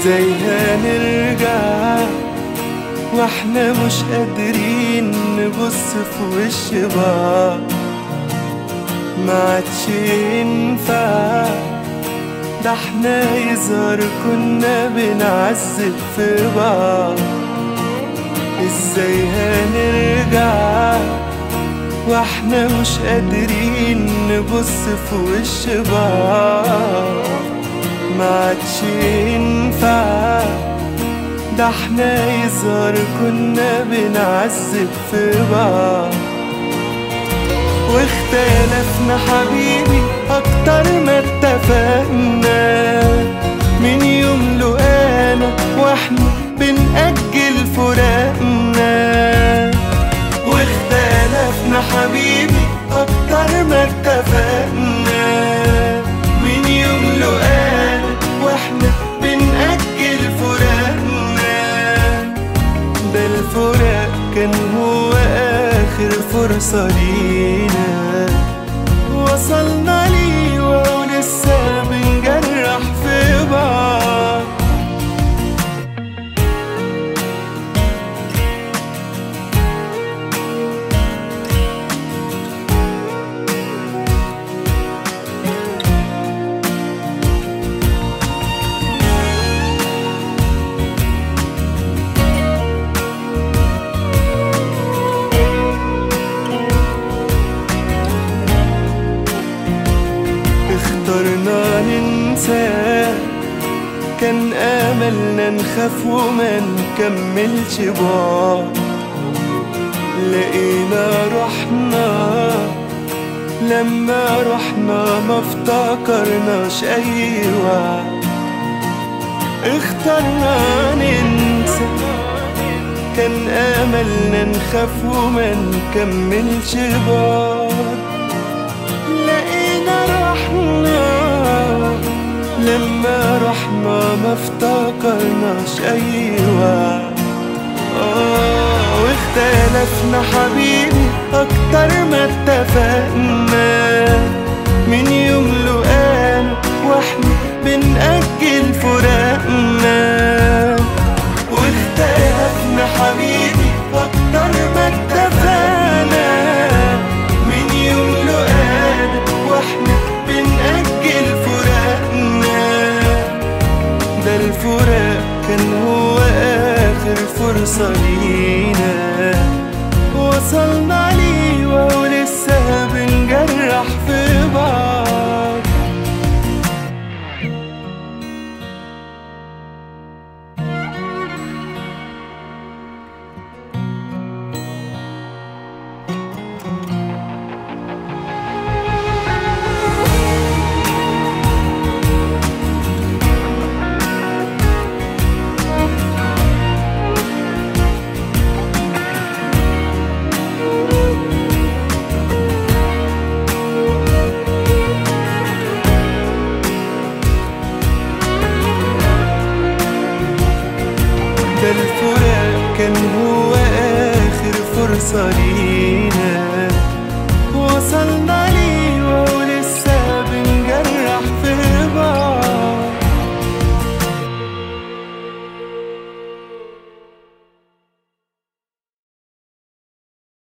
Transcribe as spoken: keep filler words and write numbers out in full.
ازاي هنرجع واحنا مش قادرين نبص في وش بعض؟ ما عادش ينفع، ده احنا يظهر كنا بنعذب في بعض. ازاي هنرجع واحنا مش قادرين نبص في وش بعض؟ ما عادش ينفع، ده احنا يظهر كنا بنعذب في بعض. واختلفنا حبيبي اكتر ما اتفقنا، من يوم لقانا واحنا بنأجل فراقنا. واختلفنا حبيبي اكتر ما اتفقنا، من يوم لقانا واحنا بنأجل فراقنا. ده الفراق كان هو آخر فرصة لينا، وصلنا ليه ولسه بنجرح في بعض. اخترنا ننسى، كان آملنا نخاف وما نكملش بعض. لقينا روحنا لما رحنا ما افتكرناش أي وعد. اخترنا ننسى، كان آملنا نخاف وما نكملش بعض. لقينا روحنا لما رحنا ما افتكرناش أي وعد. آه واختلفنا حبيبي أكتر ما اتفقنا، من يوم لقانا واحنا بنأجل فراقنا. واختلفنا حبيبي أكتر ما اتفقنا، من يوم لقانا واحنا بنأجل فراقنا. ده الفراق كان هو آخر فرصة لينا، وصلنا ليه وهو لسه بنجرح في بعض. ده الفراق كان هو آخر فرصة لينا، وصلنا